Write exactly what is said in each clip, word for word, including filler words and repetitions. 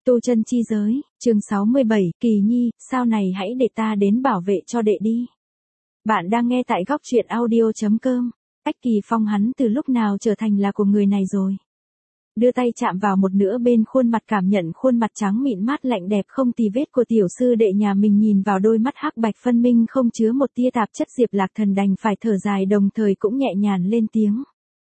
Tu chân chi giới, chương sáu mươi bảy, Kỳ Nhi, sau này hãy để ta đến bảo vệ cho đệ đi. Bạn đang nghe tại góc truyện audio.com. Cách Kỳ Phong hắn từ lúc nào trở thành là của người này rồi. Đưa tay chạm vào một nửa bên khuôn mặt, cảm nhận khuôn mặt trắng mịn mát lạnh đẹp không tì vết của tiểu sư đệ nhà mình, nhìn vào đôi mắt hắc bạch phân minh không chứa một tia tạp chất, Diệp Lạc Thần đành phải thở dài, đồng thời cũng nhẹ nhàng lên tiếng.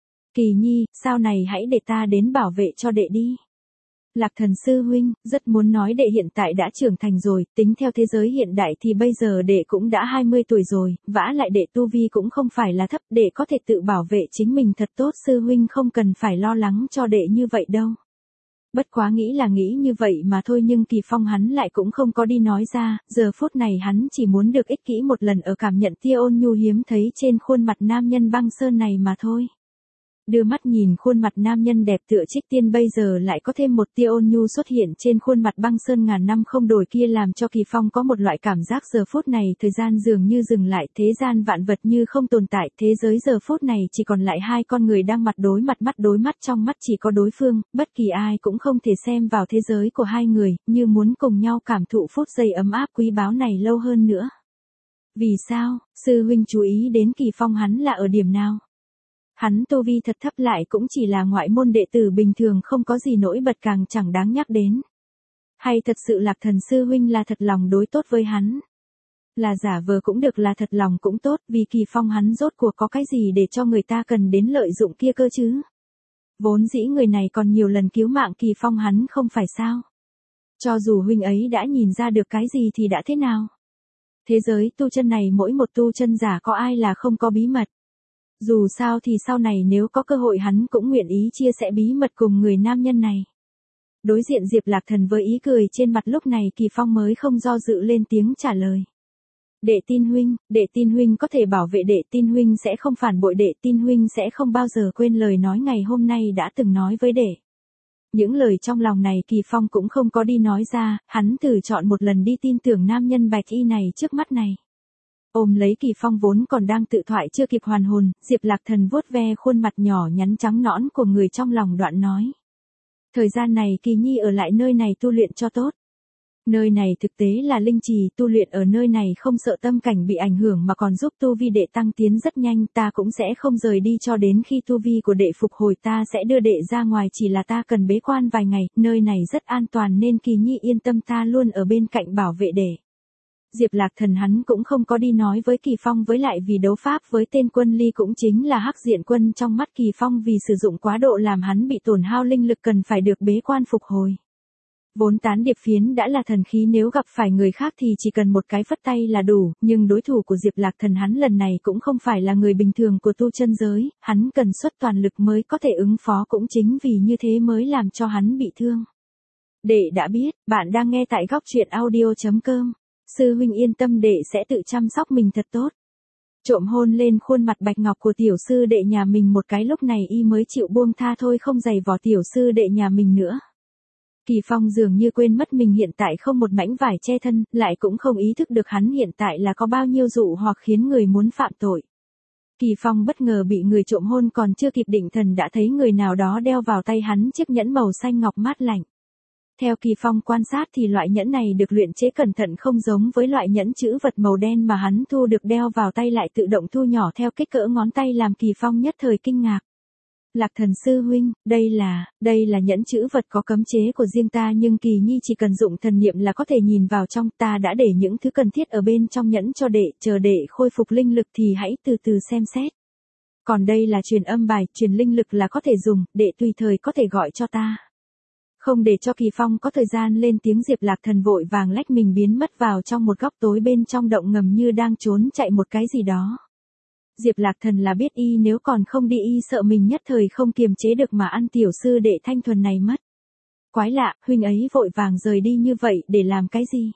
Kỳ Nhi, sau này hãy để ta đến bảo vệ cho đệ đi. Lạc Thần sư huynh, rất muốn nói đệ hiện tại đã trưởng thành rồi, tính theo thế giới hiện đại thì bây giờ đệ cũng đã hai mươi tuổi rồi, vả lại đệ tu vi cũng không phải là thấp, đệ có thể tự bảo vệ chính mình thật tốt, sư huynh không cần phải lo lắng cho đệ như vậy đâu. Bất quá nghĩ là nghĩ như vậy mà thôi, nhưng Kỳ Phong hắn lại cũng không có đi nói ra, giờ phút này hắn chỉ muốn được ích kỷ một lần ở cảm nhận tia ôn nhu hiếm thấy trên khuôn mặt nam nhân băng sơn này mà thôi. Đưa mắt nhìn khuôn mặt nam nhân đẹp tựa trích tiên, bây giờ lại có thêm một tia ôn nhu xuất hiện trên khuôn mặt băng sơn ngàn năm không đổi kia, làm cho Kỳ Phong có một loại cảm giác giờ phút này thời gian dường như dừng lại, thế gian vạn vật như không tồn tại, thế giới giờ phút này chỉ còn lại hai con người đang mặt đối mặt, mắt đối mắt, trong mắt chỉ có đối phương, bất kỳ ai cũng không thể xem vào thế giới của hai người, như muốn cùng nhau cảm thụ phút giây ấm áp quý báu này lâu hơn nữa. Vì sao, sư huynh chú ý đến Kỳ Phong hắn là ở điểm nào? Hắn tu vi thật thấp, lại cũng chỉ là ngoại môn đệ tử bình thường, không có gì nổi bật, càng chẳng đáng nhắc đến. Hay thật sự Lạc Thần sư huynh là thật lòng đối tốt với hắn? Là giả vờ cũng được, là thật lòng cũng tốt, vì Kỳ Phong hắn rốt cuộc có cái gì để cho người ta cần đến lợi dụng kia cơ chứ? Vốn dĩ người này còn nhiều lần cứu mạng Kỳ Phong hắn không phải sao? Cho dù huynh ấy đã nhìn ra được cái gì thì đã thế nào? Thế giới tu chân này mỗi một tu chân giả có ai là không có bí mật? Dù sao thì sau này nếu có cơ hội hắn cũng nguyện ý chia sẻ bí mật cùng người nam nhân này. Đối diện Diệp Lạc Thần với ý cười trên mặt, lúc này Kỳ Phong mới không do dự lên tiếng trả lời. Đệ tin huynh, đệ tin huynh có thể bảo vệ, đệ tin huynh sẽ không phản bội, đệ tin huynh sẽ không bao giờ quên lời nói ngày hôm nay đã từng nói với đệ. Những lời trong lòng này Kỳ Phong cũng không có đi nói ra, hắn thử chọn một lần đi tin tưởng nam nhân bạch y này trước mắt này. Ôm lấy Kỳ Phong vốn còn đang tự thoại chưa kịp hoàn hồn, Diệp Lạc Thần vuốt ve khuôn mặt nhỏ nhắn trắng nõn của người trong lòng, đoạn nói. Thời gian này Kỳ Nhi ở lại nơi này tu luyện cho tốt. Nơi này thực tế là linh trì, tu luyện ở nơi này không sợ tâm cảnh bị ảnh hưởng mà còn giúp tu vi đệ tăng tiến rất nhanh, ta cũng sẽ không rời đi cho đến khi tu vi của đệ phục hồi, ta sẽ đưa đệ ra ngoài, chỉ là ta cần bế quan vài ngày, nơi này rất an toàn nên Kỳ Nhi yên tâm, ta luôn ở bên cạnh bảo vệ đệ. Diệp Lạc Thần hắn cũng không có đi nói với Kỳ Phong, với lại vì đấu pháp với tên Quân Ly cũng chính là Hắc Diện Quân trong mắt Kỳ Phong, vì sử dụng quá độ làm hắn bị tổn hao linh lực, cần phải được bế quan phục hồi. Vốn tán điệp phiến đã là thần khí, nếu gặp phải người khác thì chỉ cần một cái phất tay là đủ, nhưng đối thủ của Diệp Lạc Thần hắn lần này cũng không phải là người bình thường của tu chân giới, hắn cần xuất toàn lực mới có thể ứng phó, cũng chính vì như thế mới làm cho hắn bị thương. Đệ đã biết, bạn đang nghe tại góc truyện audio.com. Sư huynh yên tâm, đệ sẽ tự chăm sóc mình thật tốt. Trộm hôn lên khuôn mặt bạch ngọc của tiểu sư đệ nhà mình một cái, lúc này y mới chịu buông tha thôi, không giày vò tiểu sư đệ nhà mình nữa. Kỳ Phong dường như quên mất mình hiện tại không một mảnh vải che thân, lại cũng không ý thức được hắn hiện tại là có bao nhiêu dụ hoặc khiến người muốn phạm tội. Kỳ Phong bất ngờ bị người trộm hôn, còn chưa kịp định thần đã thấy người nào đó đeo vào tay hắn chiếc nhẫn màu xanh ngọc mát lạnh. Theo Kỳ Phong quan sát thì loại nhẫn này được luyện chế cẩn thận, không giống với loại nhẫn chữ vật màu đen mà hắn thu được đeo vào tay lại tự động thu nhỏ theo kích cỡ ngón tay, làm Kỳ Phong nhất thời kinh ngạc. Lạc Thần sư huynh, đây là, đây là nhẫn chữ vật có cấm chế của riêng ta, nhưng Kỳ Nhi chỉ cần dụng thần niệm là có thể nhìn vào trong, ta đã để những thứ cần thiết ở bên trong nhẫn cho đệ, chờ đệ khôi phục linh lực thì hãy từ từ xem xét. Còn đây là truyền âm bài, truyền linh lực là có thể dùng, đệ tùy thời có thể gọi cho ta. Không để cho Kỳ Phong có thời gian lên tiếng, Diệp Lạc Thần vội vàng lách mình biến mất vào trong một góc tối bên trong động ngầm, như đang trốn chạy một cái gì đó. Diệp Lạc Thần là biết y nếu còn không đi y sợ mình nhất thời không kiềm chế được mà ăn tiểu sư đệ thanh thuần này mất. Quái lạ, huynh ấy vội vàng rời đi như vậy để làm cái gì?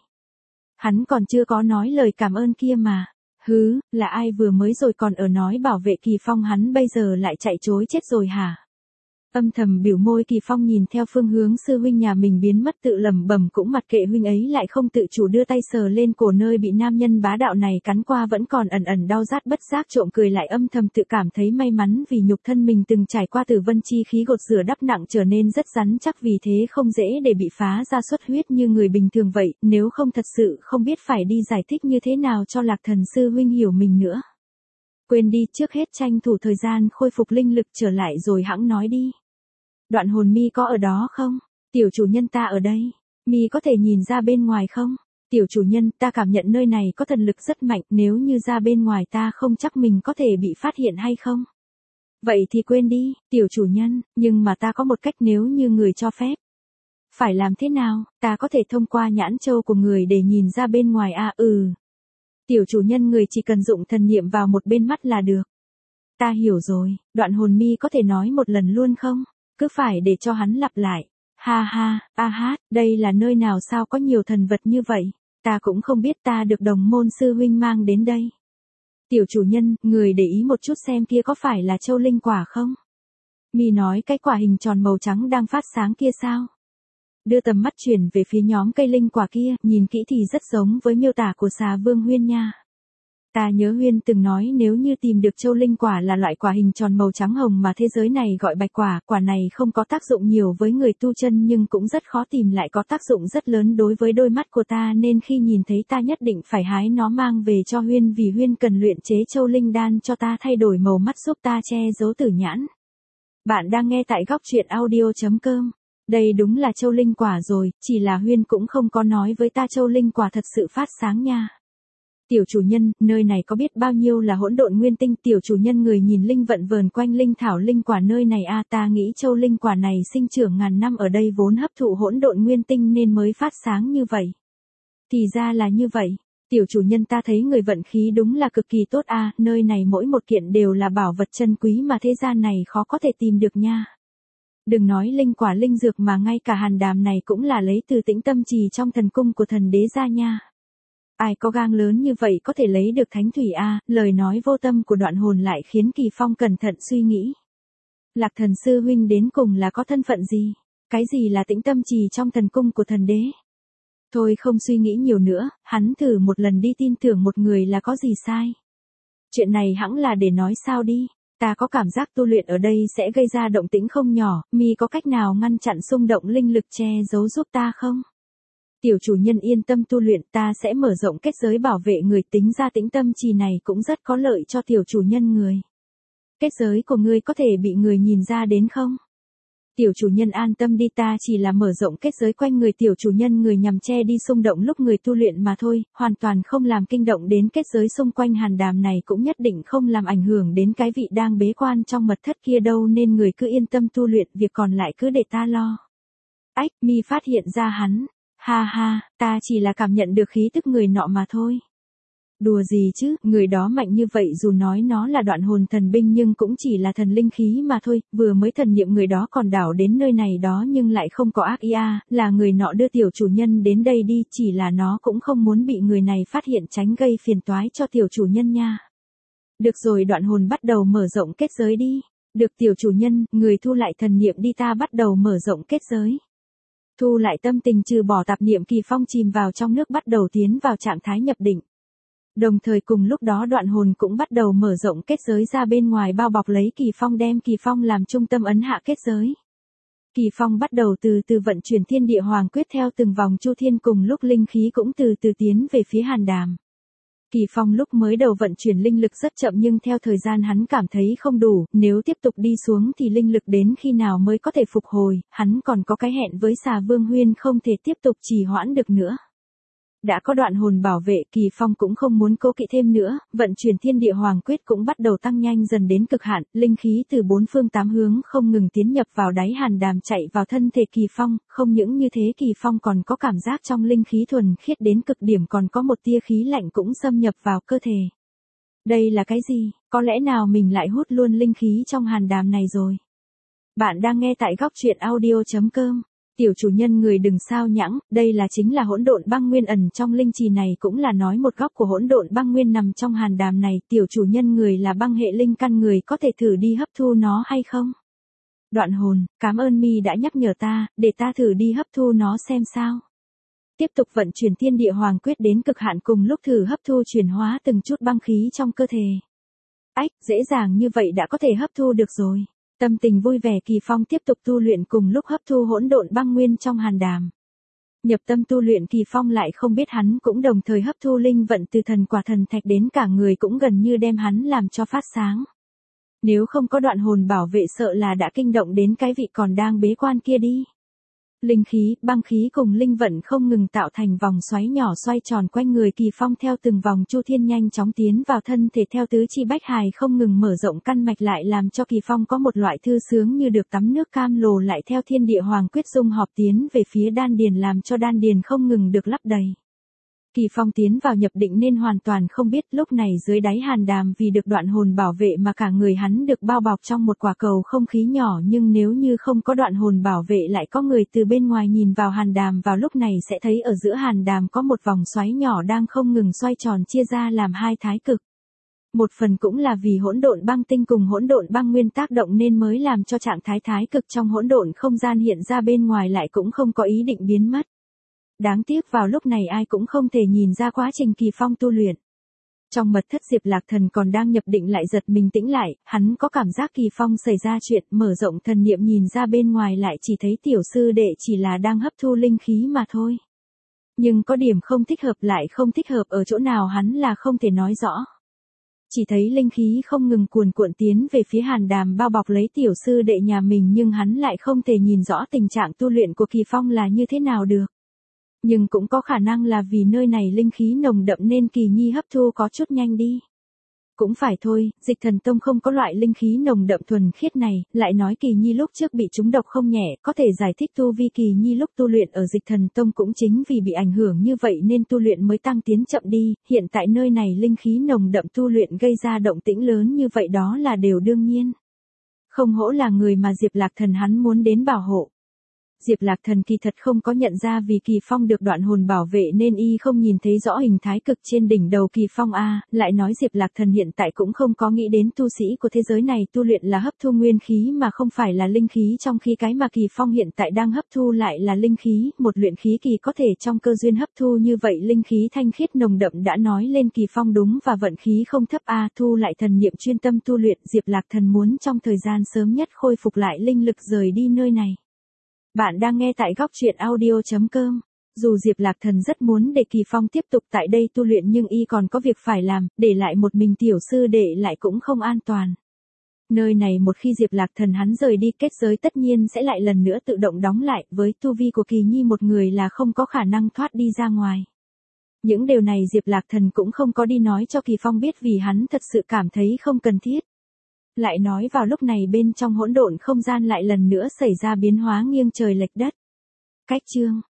Hắn còn chưa có nói lời cảm ơn kia mà. Hứ, là ai vừa mới rồi còn ở nói bảo vệ Kỳ Phong, hắn bây giờ lại chạy chối chết rồi hả? Âm thầm biểu môi, Kỳ Phong nhìn theo phương hướng sư huynh nhà mình biến mất tự lẩm bẩm cũng mặc kệ huynh ấy lại không tự chủ đưa tay sờ lên cổ nơi bị nam nhân bá đạo này cắn qua vẫn còn ẩn ẩn đau rát, bất giác trộm cười lại âm thầm tự cảm thấy may mắn vì nhục thân mình từng trải qua tử vân chi khí gột rửa đắp nặng trở nên rất rắn chắc, vì thế không dễ để bị phá ra xuất huyết như người bình thường vậy, nếu không thật sự không biết phải đi giải thích như thế nào cho Lạc Thần sư huynh hiểu mình nữa. Quên đi, trước hết tranh thủ thời gian khôi phục linh lực trở lại rồi hẵng nói đi. Đoạn Hồn, mi có ở đó không? Tiểu chủ nhân, ta ở đây. Mi có thể nhìn ra bên ngoài không? Tiểu chủ nhân, ta cảm nhận nơi này có thần lực rất mạnh, nếu như ra bên ngoài ta không chắc mình có thể bị phát hiện hay không? Vậy thì quên đi, tiểu chủ nhân, nhưng mà ta có một cách nếu như người cho phép. Phải làm thế nào? Ta có thể thông qua nhãn châu của người để nhìn ra bên ngoài à? Ừ. Tiểu chủ nhân, người chỉ cần dụng thần niệm vào một bên mắt là được. Ta hiểu rồi, Đoạn Hồn, mi có thể nói một lần luôn không? Cứ phải để cho hắn lặp lại. Ha ha, a hát, đây là nơi nào sao có nhiều thần vật như vậy? Ta cũng không biết, ta được đồng môn sư huynh mang đến đây. Tiểu chủ nhân, người để ý một chút xem kia có phải là châu linh quả không? Mi nói cái quả hình tròn màu trắng đang phát sáng kia sao? Đưa tầm mắt chuyển về phía nhóm cây linh quả kia, nhìn kỹ thì rất giống với miêu tả của xà vương Huyên nha. Ta nhớ Huyên từng nói nếu như tìm được châu linh quả là loại quả hình tròn màu trắng hồng mà thế giới này gọi bạch quả, quả này không có tác dụng nhiều với người tu chân nhưng cũng rất khó tìm, lại có tác dụng rất lớn đối với đôi mắt của ta, nên khi nhìn thấy ta nhất định phải hái nó mang về cho Huyên, vì Huyên cần luyện chế châu linh đan cho ta thay đổi màu mắt giúp ta che giấu tử nhãn. Bạn đang nghe tại góc truyện audio chấm com. Đây đúng là châu linh quả rồi, chỉ là Huyên cũng không có nói với ta châu linh quả thật sự phát sáng nha. Tiểu chủ nhân, nơi này có biết bao nhiêu là hỗn độn nguyên tinh? Tiểu chủ nhân, người nhìn linh vận vờn quanh linh thảo linh quả nơi này a, ta nghĩ châu linh quả này sinh trưởng ngàn năm ở đây vốn hấp thụ hỗn độn nguyên tinh nên mới phát sáng như vậy. Thì ra là như vậy. Tiểu chủ nhân, ta thấy người vận khí đúng là cực kỳ tốt a, nơi này mỗi một kiện đều là bảo vật chân quý mà thế gian này khó có thể tìm được nha. Đừng nói linh quả linh dược mà ngay cả hàn đàm này cũng là lấy từ Tĩnh Tâm Trì trong thần cung của thần đế ra nha. Ai có gang lớn như vậy có thể lấy được thánh thủy a? Lời nói vô tâm của Đoạn Hồn lại khiến Kỳ Phong cẩn thận suy nghĩ. Lạc Thần sư huynh đến cùng là có thân phận gì? Cái gì là Tĩnh Tâm Trì trong thần cung của thần đế? Thôi không suy nghĩ nhiều nữa, hắn thử một lần đi, tin tưởng một người là có gì sai. Chuyện này hẵng là để nói sao đi. Ta có cảm giác tu luyện ở đây sẽ gây ra động tĩnh không nhỏ, mi có cách nào ngăn chặn xung động linh lực che giấu giúp ta không? Tiểu chủ nhân yên tâm tu luyện, ta sẽ mở rộng kết giới bảo vệ người, tính ra Tĩnh Tâm Trì này cũng rất có lợi cho tiểu chủ nhân người. Kết giới của ngươi có thể bị người nhìn ra đến không? Tiểu chủ nhân an tâm đi, ta chỉ là mở rộng kết giới quanh người tiểu chủ nhân người nhằm che đi xung động lúc người tu luyện mà thôi, hoàn toàn không làm kinh động đến kết giới xung quanh hàn đàm này, cũng nhất định không làm ảnh hưởng đến cái vị đang bế quan trong mật thất kia đâu, nên người cứ yên tâm tu luyện, việc còn lại cứ để ta lo. Ách, mi phát hiện ra hắn. Ha ha, ta chỉ là cảm nhận được khí tức người nọ mà thôi. Đùa gì chứ, người đó mạnh như vậy dù nói nó là Đoạn Hồn thần binh nhưng cũng chỉ là thần linh khí mà thôi, vừa mới thần niệm người đó còn đảo đến nơi này đó nhưng lại không có ác ý a, là người nọ đưa tiểu chủ nhân đến đây đi, chỉ là nó cũng không muốn bị người này phát hiện tránh gây phiền toái cho tiểu chủ nhân nha. Được rồi, Đoạn Hồn bắt đầu mở rộng kết giới đi. Được tiểu chủ nhân, người thu lại thần niệm đi, ta bắt đầu mở rộng kết giới. Thu lại tâm tình trừ bỏ tạp niệm, Kỳ Phong chìm vào trong nước bắt đầu tiến vào trạng thái nhập định. Đồng thời cùng lúc đó Đoạn Hồn cũng bắt đầu mở rộng kết giới ra bên ngoài bao bọc lấy Kỳ Phong, đem Kỳ Phong làm trung tâm ấn hạ kết giới. Kỳ Phong bắt đầu từ từ vận chuyển Thiên Địa Hoàng Quyết theo từng vòng chu thiên, cùng lúc linh khí cũng từ từ tiến về phía hàn đàm. Kỳ Phong lúc mới đầu vận chuyển linh lực rất chậm nhưng theo thời gian hắn cảm thấy không đủ, nếu tiếp tục đi xuống thì linh lực đến khi nào mới có thể phục hồi, hắn còn có cái hẹn với xà vương Huyên không thể tiếp tục trì hoãn được nữa. Đã có Đoạn Hồn bảo vệ, Kỳ Phong cũng không muốn cố kỵ thêm nữa, vận chuyển Thiên Địa Hoàng Quyết cũng bắt đầu tăng nhanh dần đến cực hạn, linh khí từ bốn phương tám hướng không ngừng tiến nhập vào đáy hàn đàm chạy vào thân thể Kỳ Phong, không những như thế Kỳ Phong còn có cảm giác trong linh khí thuần khiết đến cực điểm, còn có một tia khí lạnh cũng xâm nhập vào cơ thể. Đây là cái gì? Có lẽ nào mình lại hút luôn linh khí trong hàn đàm này rồi? Bạn đang nghe tại góc truyện audio chấm com. Tiểu chủ nhân người đừng sao nhãng, đây là chính là hỗn độn băng nguyên ẩn trong linh trì này, cũng là nói một góc của hỗn độn băng nguyên nằm trong hàn đàm này, tiểu chủ nhân người là băng hệ linh căn, người có thể thử đi hấp thu nó hay không? Đoạn hồn, cảm ơn mi đã nhắc nhở ta, để ta thử đi hấp thu nó xem sao. Tiếp tục vận chuyển thiên địa hoàng quyết đến cực hạn cùng lúc thử hấp thu chuyển hóa từng chút băng khí trong cơ thể. Ách, dễ dàng như vậy đã có thể hấp thu được rồi. Tâm tình vui vẻ Kỳ Phong tiếp tục tu luyện cùng lúc hấp thu hỗn độn băng nguyên trong hàn đàm. Nhập tâm tu luyện Kỳ Phong lại không biết hắn cũng đồng thời hấp thu linh vận từ thần quả thần thạch đến cả người cũng gần như đem hắn làm cho phát sáng. Nếu không có đoạn hồn bảo vệ sợ là đã kinh động đến cái vị còn đang bế quan kia đi. Linh khí, băng khí cùng linh vận không ngừng tạo thành vòng xoáy nhỏ xoay tròn quanh người Kỳ Phong theo từng vòng chu thiên nhanh chóng tiến vào thân thể theo tứ chi bách hài không ngừng mở rộng căn mạch lại làm cho Kỳ Phong có một loại thư sướng như được tắm nước cam lồ lại theo thiên địa hoàng quyết dung họp tiến về phía đan điền làm cho đan điền không ngừng được lấp đầy. Kỳ Phong tiến vào nhập định nên hoàn toàn không biết lúc này dưới đáy hàn đàm vì được đoạn hồn bảo vệ mà cả người hắn được bao bọc trong một quả cầu không khí nhỏ nhưng nếu như không có đoạn hồn bảo vệ lại có người từ bên ngoài nhìn vào hàn đàm vào lúc này sẽ thấy ở giữa hàn đàm có một vòng xoáy nhỏ đang không ngừng xoay tròn chia ra làm hai thái cực. Một phần cũng là vì hỗn độn băng tinh cùng hỗn độn băng nguyên tác động nên mới làm cho trạng thái thái cực trong hỗn độn không gian hiện ra bên ngoài lại cũng không có ý định biến mất. Đáng tiếc vào lúc này ai cũng không thể nhìn ra quá trình Kỳ Phong tu luyện. Trong mật thất Diệp Lạc Thần còn đang nhập định lại giật mình tĩnh lại, hắn có cảm giác Kỳ Phong xảy ra chuyện, mở rộng thần niệm nhìn ra bên ngoài lại chỉ thấy tiểu sư đệ chỉ là đang hấp thu linh khí mà thôi. Nhưng có điểm không thích hợp lại không thích hợp ở chỗ nào hắn là không thể nói rõ. Chỉ thấy linh khí không ngừng cuồn cuộn tiến về phía hàn đàm bao bọc lấy tiểu sư đệ nhà mình nhưng hắn lại không thể nhìn rõ tình trạng tu luyện của Kỳ Phong là như thế nào được. Nhưng cũng có khả năng là vì nơi này linh khí nồng đậm nên Kỳ Nhi hấp thu có chút nhanh đi. Cũng phải thôi, Dịch Thần Tông không có loại linh khí nồng đậm thuần khiết này, lại nói Kỳ Nhi lúc trước bị trúng độc không nhẹ, có thể giải thích tu vi Kỳ Nhi lúc tu luyện ở Dịch Thần Tông cũng chính vì bị ảnh hưởng như vậy nên tu luyện mới tăng tiến chậm đi, hiện tại nơi này linh khí nồng đậm tu luyện gây ra động tĩnh lớn như vậy đó là điều đương nhiên. Không hổ là người mà Diệp Lạc Thần hắn muốn đến bảo hộ. Diệp Lạc Thần kỳ thật không có nhận ra vì Kỳ Phong được đoạn hồn bảo vệ nên y không nhìn thấy rõ hình thái cực trên đỉnh đầu Kỳ Phong a, lại nói Diệp Lạc Thần hiện tại cũng không có nghĩ đến tu sĩ của thế giới này tu luyện là hấp thu nguyên khí mà không phải là linh khí trong khi cái mà Kỳ Phong hiện tại đang hấp thu lại là linh khí, một luyện khí kỳ có thể trong cơ duyên hấp thu như vậy linh khí thanh khiết nồng đậm đã nói lên Kỳ Phong đúng và vận khí không thấp a, thu lại thần niệm chuyên tâm tu luyện, Diệp Lạc Thần muốn trong thời gian sớm nhất khôi phục lại linh lực rời đi nơi này. Bạn đang nghe tại góc truyện audio chấm com. Dù Diệp Lạc Thần rất muốn để Kỳ Phong tiếp tục tại đây tu luyện nhưng y còn có việc phải làm, để lại một mình tiểu sư đệ lại cũng không an toàn. Nơi này một khi Diệp Lạc Thần hắn rời đi kết giới tất nhiên sẽ lại lần nữa tự động đóng lại, với tu vi của Kỳ Nhi một người là không có khả năng thoát đi ra ngoài. Những điều này Diệp Lạc Thần cũng không có đi nói cho Kỳ Phong biết vì hắn thật sự cảm thấy không cần thiết. Lại nói vào lúc này bên trong hỗn độn không gian lại lần nữa xảy ra biến hóa nghiêng trời lệch đất. Cách chương